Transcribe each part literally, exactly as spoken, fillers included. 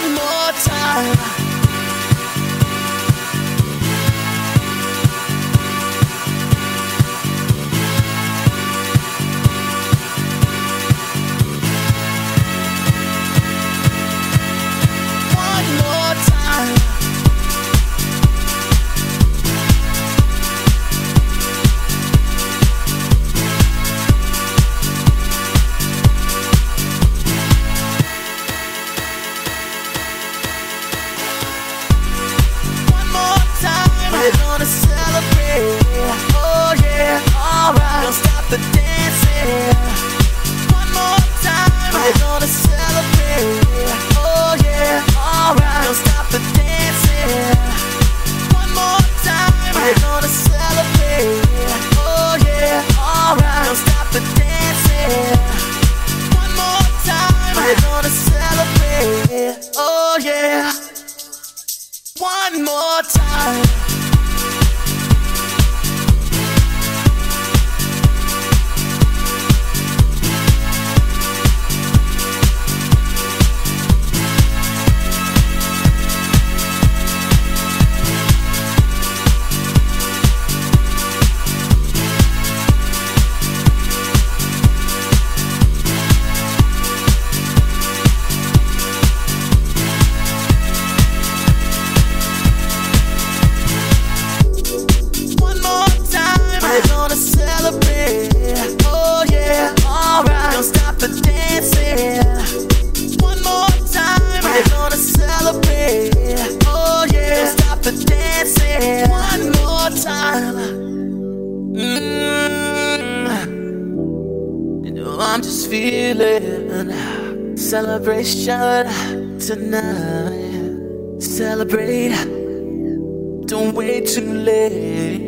One more time. One more time. We're gonna celebrate, oh yeah, alright. Don't stop the dancing. One more time. We're gonna celebrate, oh yeah, alright. Don't stop the dancing. One more time. We're gonna celebrate, oh yeah, alright. Don't stop the dancing. One more time. We're gonna celebrate, oh yeah. One more time. We're gonna celebrate, oh yeah, alright. Don't stop the dancing. One more time. We're gonna celebrate, oh yeah. Don't stop the dancing. One more time. Mm. You know I'm just feeling celebration tonight. Celebrate, don't wait too late.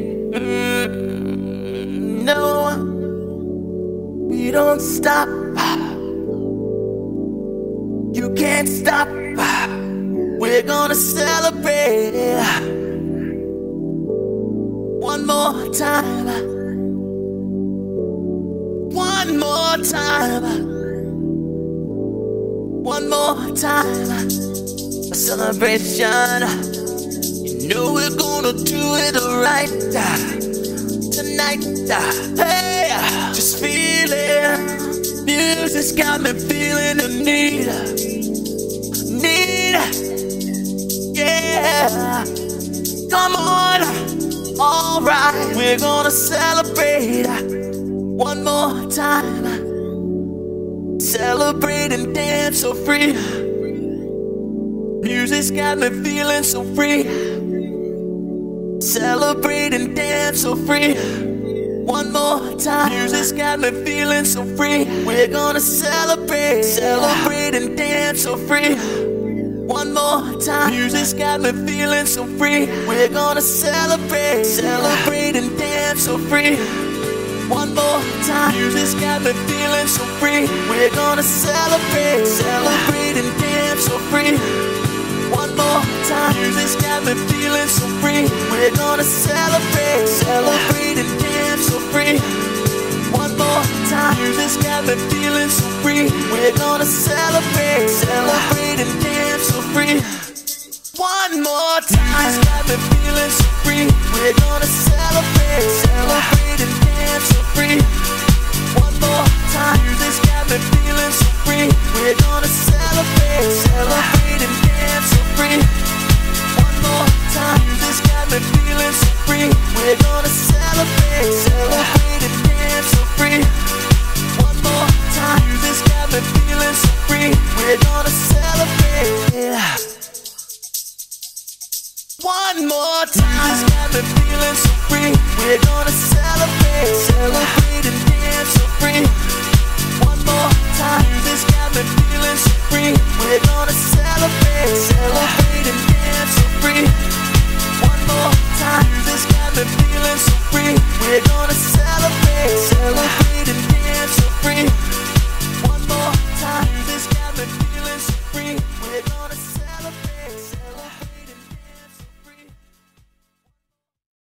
Mm, no, we don't stop. You can't stop. We're gonna celebrate one more time. One more time. One more time. A celebration. You know we're gonna do it right tonight. Hey, just feeling. Music's got me feeling the need. Need. Yeah. Come on. Alright. We're gonna celebrate one more time. Celebrate and dance so free. Music's got me feeling so free. Celebrate and dance so free. One more time. Music's got me feeling so free. We're gonna celebrate. Celebrate and dance so free. One more time. Music's got me feeling so free. We're gonna celebrate. Celebrate and dance so free. One more time. Music's got me feeling so free. We're gonna celebrate. Celebrate and dance so free. One more time. Music's got me feeling so free. We're gonna celebrate. Celebrate and dance so free. One more time. Music's got me feeling so free. We're gonna celebrate. Celebrate and dance so free. One more time. Music's got me feeling so free. We're gonna celebrate. Celebrate and dance so free. One more time. Music's got me feeling so free. We're gonna celebrate. Celebrate and dance so free. One more time. Music's got me feeling so free. We're gonna celebrate. Celebrate and dance so free. One more time. Music's got me feeling so free. We're gonna celebrate. One more time. Music's got me feeling so free. We're gonna celebrate. Celebrate and dance so free. One more time. Music's got me feeling so free. We're gonna celebrate.